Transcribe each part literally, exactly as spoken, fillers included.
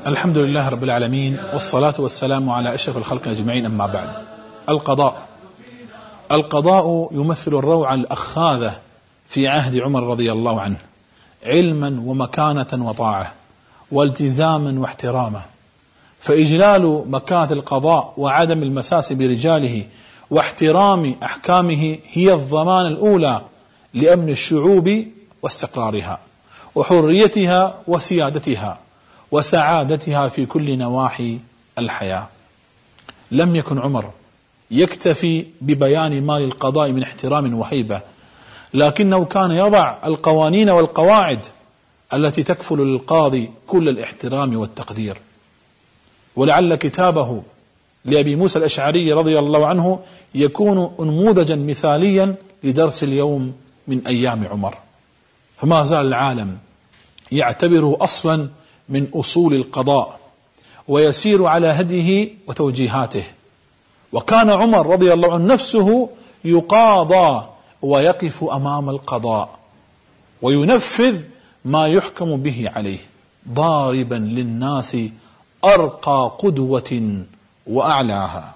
الحمد لله رب العالمين، والصلاة والسلام على أشرف الخلق أجمعين، أما بعد. القضاء القضاء يمثل الروعة الأخاذة في عهد عمر رضي الله عنه، علما ومكانة وطاعة والتزاما واحتراما. فإجلال مكانة القضاء وعدم المساس برجاله واحترام أحكامه هي الضمان الأولى لأمن الشعوب واستقرارها وحريتها وسيادتها وسعادتها في كل نواحي الحياة. لم يكن عمر يكتفي ببيان ما للقضاء من احترام وهيبة، لكنه كان يضع القوانين والقواعد التي تكفل للقاضي كل الاحترام والتقدير. ولعل كتابه لأبي موسى الأشعري رضي الله عنه يكون نموذجا مثاليا لدرس اليوم من أيام عمر، فما زال العالم يعتبره أصلا من أصول القضاء ويسير على هديه وتوجيهاته. وكان عمر رضي الله عنه نفسه يقاضى ويقف أمام القضاء وينفذ ما يحكم به عليه، ضاربا للناس أرقى قدوة وأعلاها.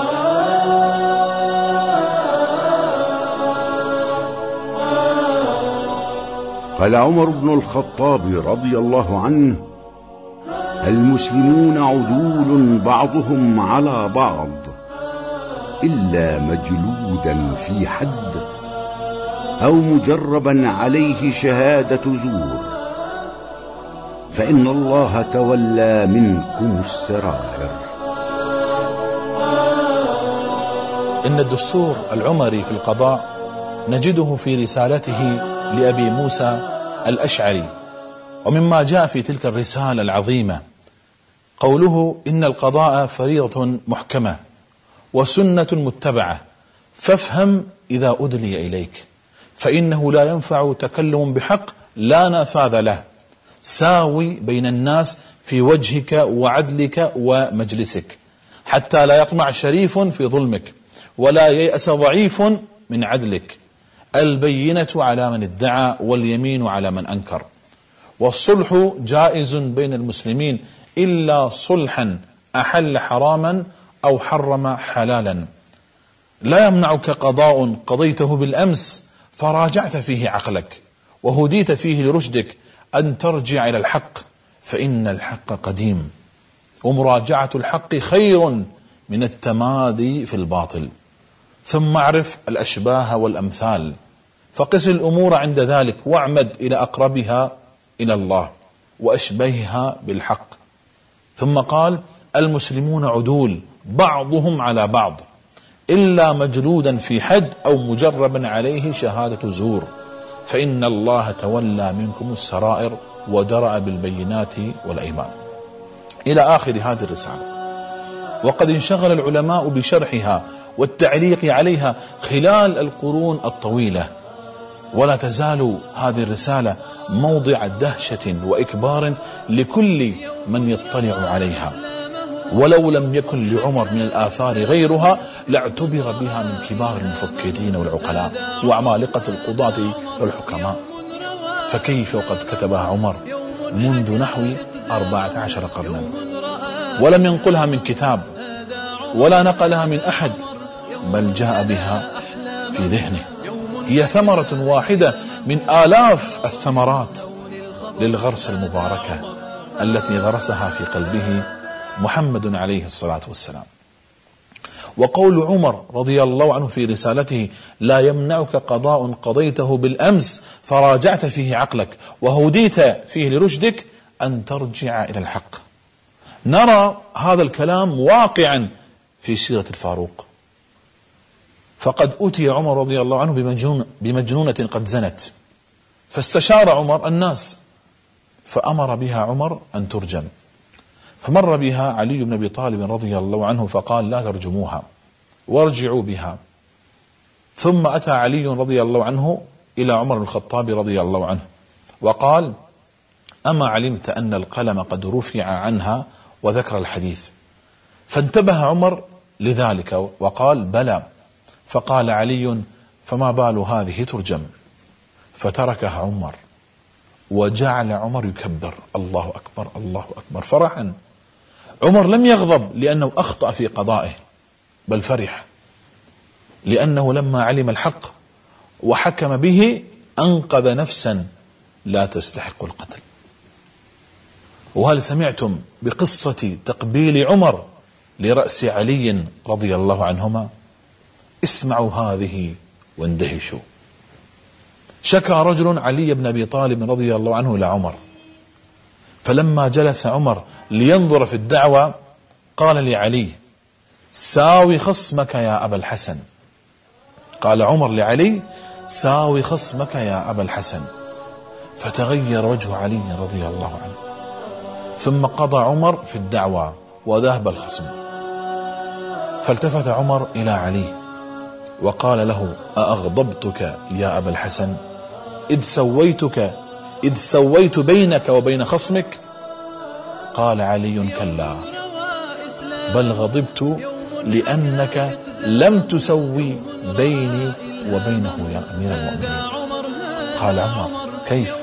قال عمر بن الخطاب رضي الله عنه: المسلمون عدول بعضهم على بعض إلا مجلودا في حد أو مجربا عليه شهادة زور، فإن الله تولى منكم السرائر. إن الدستور العمري في القضاء نجده في رسالته لأبي موسى الأشعري، ومما جاء في تلك الرسالة العظيمة قوله: إن القضاء فريضة محكمة وسنة متبعة، فافهم إذا أدلي إليك، فإنه لا ينفع تكلم بحق لا نفاذ له، ساوي بين الناس في وجهك وعدلك ومجلسك، حتى لا يطمع شريف في ظلمك ولا ييأس ضعيف من عدلك. البينة على من ادعى واليمين على من أنكر. والصلح جائز بين المسلمين إلا صلحا أحل حراما أو حرم حلالا. لا يمنعك قضاء قضيته بالأمس فراجعت فيه عقلك وهديت فيه لرشدك أن ترجع إلى الحق، فإن الحق قديم، ومراجعة الحق خير من التمادي في الباطل. ثم اعرف الأشباه والأمثال، فقس الأمور عند ذلك واعمد إلى أقربها إلى الله وأشبهها بالحق. ثم قال: المسلمون عدول بعضهم على بعض إلا مجلودا في حد أو مجربا عليه شهادة زور، فإن الله تولى منكم السرائر ودرأ بالبينات والأيمان، إلى آخر هذه الرسالة. وقد انشغل العلماء بشرحها والتعليق عليها خلال القرون الطويلة، ولا تزال هذه الرسالة موضع دهشة وإكبار لكل من يطلع عليها، ولو لم يكن لعمر من الآثار غيرها لاعتبر بها من كبار المفكرين والعقلاء وعمالقة القضاة والحكماء. فكيف وقد كتبها عمر منذ نحو أربعة عشر قرنا، ولم ينقلها من كتاب ولا نقلها من أحد، بل جاء بها في ذهنه. هي ثمرة واحدة من آلاف الثمرات للغرس المباركة التي غرسها في قلبه محمد عليه الصلاة والسلام. وقول عمر رضي الله عنه في رسالته: لا يمنعك قضاء قضيته بالأمس فراجعت فيه عقلك وهديت فيه لرشدك أن ترجع إلى الحق. نرى هذا الكلام واقعا في سيرة الفاروق، فقد أتي عمر رضي الله عنه بمجنون بمجنونة قد زنت، فاستشار عمر الناس فأمر بها عمر أن ترجم، فمر بها علي بن أبي طالب رضي الله عنه فقال: لا ترجموها وارجعوا بها. ثم أتى علي رضي الله عنه إلى عمر بن الخطاب رضي الله عنه وقال: أما علمت أن القلم قد رفع عنها، وذكر الحديث. فانتبه عمر لذلك وقال: بلى. فقال علي: فما بال هذه ترجم؟ فتركها عمر وجعل عمر يكبر الله أكبر الله أكبر فرحا. عمر لم يغضب لأنه أخطأ في قضائه، بل فرح لأنه لما علم الحق وحكم به أنقذ نفسا لا تستحق القتل. وهل سمعتم بقصة تقبيل عمر لرأس علي رضي الله عنهما؟ اسمعوا هذه واندهشوا. شكى رجل علي بن أبي طالب رضي الله عنه إلى عمر، فلما جلس عمر لينظر في الدعوة قال لعلي: ساوي خصمك يا أبا الحسن. قال عمر لعلي: ساوي خصمك يا أبا الحسن. فتغير وجه علي رضي الله عنه، ثم قضى عمر في الدعوة وذهب الخصم. فالتفت عمر إلى علي وقال له: أأغضبتك يا أبا الحسن إذ سويتك إذ سويت بينك وبين خصمك؟ قال علي: كلا، بل غضبت لأنك لم تسوي بيني وبينه يا أمير المؤمنين. قال عمر: كيف؟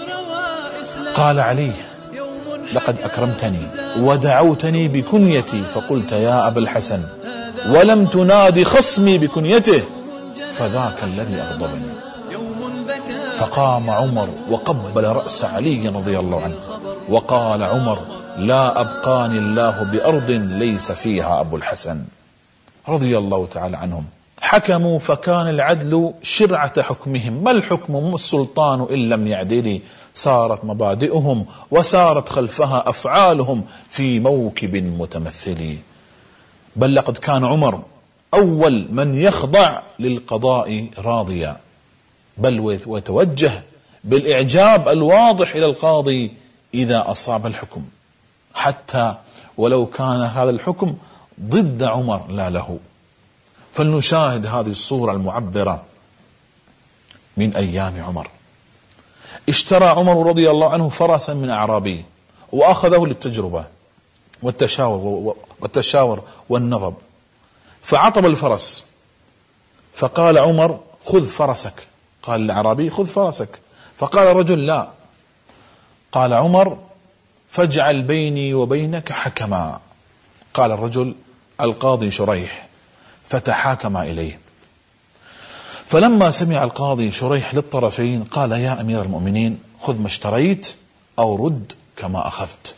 قال علي: لقد أكرمتني ودعوتني بكنيتي فقلت يا أبا الحسن، ولم تنادي خصمي بكنيته، فذاك الذي أغضبني. فقام عمر وقبل رأس علي رضي الله عنه وقال عمر: لا أبقاني الله بأرض ليس فيها أبو الحسن رضي الله تعالى عنهم. حكموا فكان العدل شرعة حكمهم، ما الحكم السلطان إن لم يعدل، صارت مبادئهم وسارت خلفها أفعالهم في موكب متمثل. بل لقد كان عمر أول من يخضع للقضاء راضيا، بل ويتوجه بالإعجاب الواضح إلى القاضي إذا أصاب الحكم، حتى ولو كان هذا الحكم ضد عمر لا له. فلنشاهد هذه الصورة المعبرة من أيام عمر. اشترى عمر رضي الله عنه فرسا من أعرابي وأخذه للتجربة والتشاور والتشاور والنظب، فعطب الفرس، فقال عمر: خذ فرسك. قال الأعرابي: خذ فرسك. فقال الرجل: لا. قال عمر: فاجعل بيني وبينك حكما. قال الرجل: القاضي شريح. فتحاكما إليه. فلما سمع القاضي شريح للطرفين قال: يا أمير المؤمنين، خذ ما اشتريت أو رد كما أخذت،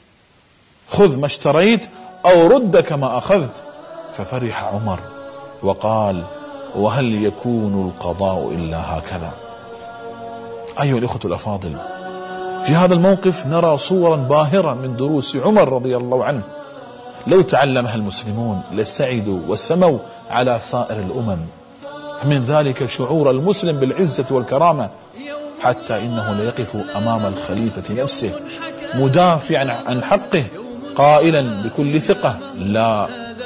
خذ ما اشتريت أو رد كما أخذت. ففرح عمر وقال: وهل يكون القضاء إلا هكذا؟ أيها الإخوة الأفاضل، في هذا الموقف نرى صورا باهرة من دروس عمر رضي الله عنه، لو تعلمها المسلمون لسعدوا وسموا على سائر الأمم. من ذلك شعور المسلم بالعزة والكرامة، حتى إنه ليقف أمام الخليفة نفسه مدافعا عن حقه قائلا بكل ثقة: لا،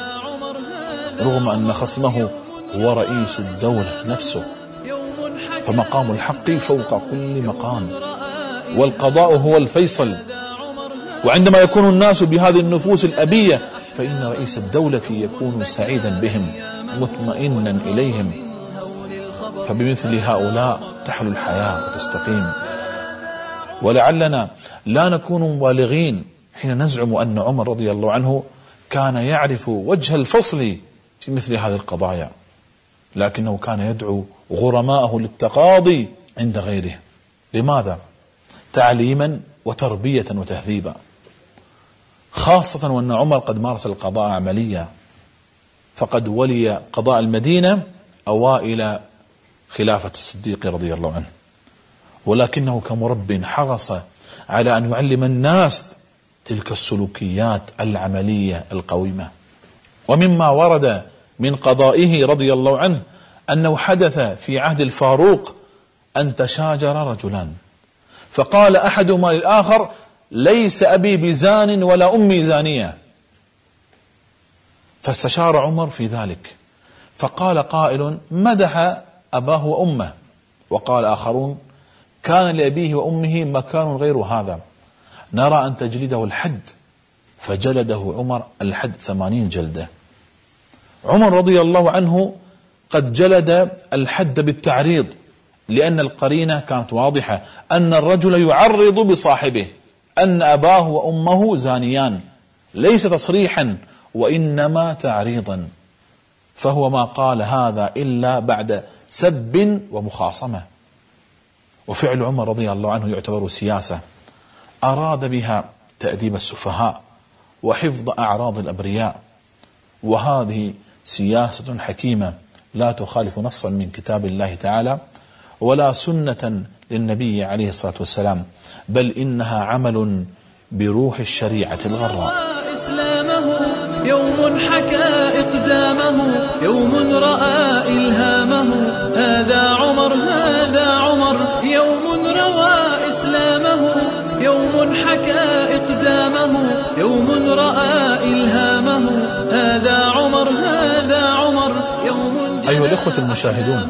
رغم أن خصمه هو رئيس الدولة نفسه، فمقام الحق فوق كل مقام، والقضاء هو الفيصل. وعندما يكون الناس بهذه النفوس الأبية فإن رئيس الدولة يكون سعيدا بهم مطمئنا إليهم، فبمثل هؤلاء تحلو الحياة وتستقيم. ولعلنا لا نكون مبالغين حين نزعم أن عمر رضي الله عنه كان يعرف وجه الفصل في مثل هذه القضايا، لكنه كان يدعو غرماءه للتقاضي عند غيره. لماذا؟ تعليما وتربية وتهذيبا، خاصة وأن عمر قد مارس القضاء عمليا، فقد ولي قضاء المدينة أوائل خلافة الصديق رضي الله عنه، ولكنه كمرب حرص على أن يعلم الناس تلك السلوكيات العملية القويمة. ومما ورد من قضائه رضي الله عنه أنه حدث في عهد الفاروق أن تشاجر رجلان، فقال أحدهما للآخر: ليس أبي بزان ولا أمي زانية. فاستشار عمر في ذلك، فقال قائل: مدح أباه وأمه، وقال آخرون: كان لأبيه وأمه مكان غير هذا، نرى أن تجلده الحد. فجلده عمر الحد ثمانين جلدة. عمر رضي الله عنه قد جلد الحد بالتعريض لأن القرينة كانت واضحة أن الرجل يعرض بصاحبه أن أباه وأمه زانيان، ليس تصريحا وإنما تعريضا، فهو ما قال هذا إلا بعد سب ومخاصمة. وفعل عمر رضي الله عنه يعتبر سياسة أراد بها تأديب السفهاء وحفظ أعراض الأبرياء، وهذه سياسة حكيمة لا تخالف نصا من كتاب الله تعالى ولا سنة للنبي عليه الصلاة والسلام، بل إنها عمل بروح الشريعة الغراء. إسلامه يوم حكى إقدامه، يوم رأى إلهامه، هذا عمر هذا عمر، يوم روى إسلامه، يوم حكى إقدامه، يوم رأى إلهامه، هذا عمر هذا عمر، يوم. أيها الإخوة المشاهدون،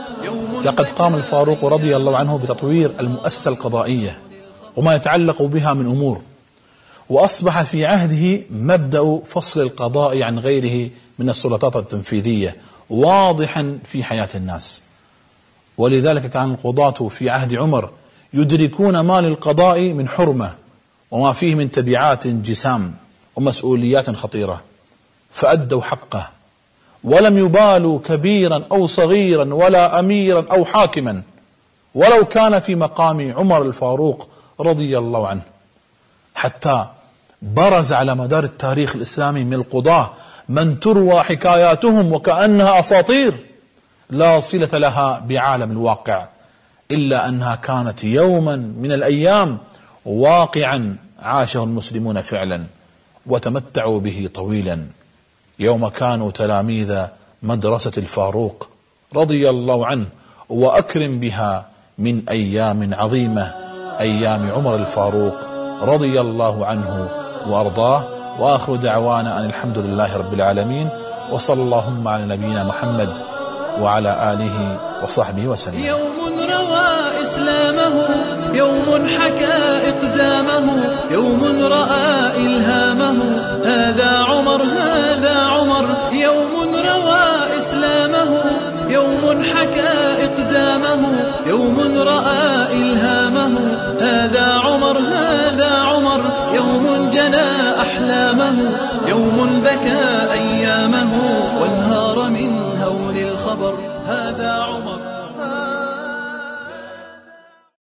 لقد قام الفاروق رضي الله عنه بتطوير المؤسسة القضائية وما يتعلق بها من أمور، وأصبح في عهده مبدأ فصل القضاء عن غيره من السلطات التنفيذية واضحا في حياة الناس. ولذلك كان القضاة في عهد عمر يدركون ما للقضاء من حرمة وما فيه من تبعات جسام ومسؤوليات خطيرة، فأدوا حقه ولم يبالوا كبيرا أو صغيرا ولا أميرا أو حاكما، ولو كان في مقام عمر الفاروق رضي الله عنه، حتى برز على مدار التاريخ الإسلامي من القضاة من تروى حكاياتهم وكأنها أساطير لا صلة لها بعالم الواقع، إلا أنها كانت يوما من الأيام واقعا عاشه المسلمون فعلا وتمتعوا به طويلا، يوم كانوا تلاميذ مدرسة الفاروق رضي الله عنه، وأكرم بها من أيام عظيمة، أيام عمر الفاروق رضي الله عنه وأرضاه. وآخر دعوانا أن الحمد لله رب العالمين، وصلى اللهم على نبينا محمد وعلى آله وصحبه وسلم. يوم روى إسلامه، يوم حكى إقدامه، يوم رأى إلهامه، هذا عمر هذا عمر، يوم روى إسلامه، يوم حكى إقدامه، يوم رأى إلهامه، هذا عمر هذا عمر، يوم جنى أحلامه، يوم بكى أيامه وانهار من هول الخبر، هذا عمر.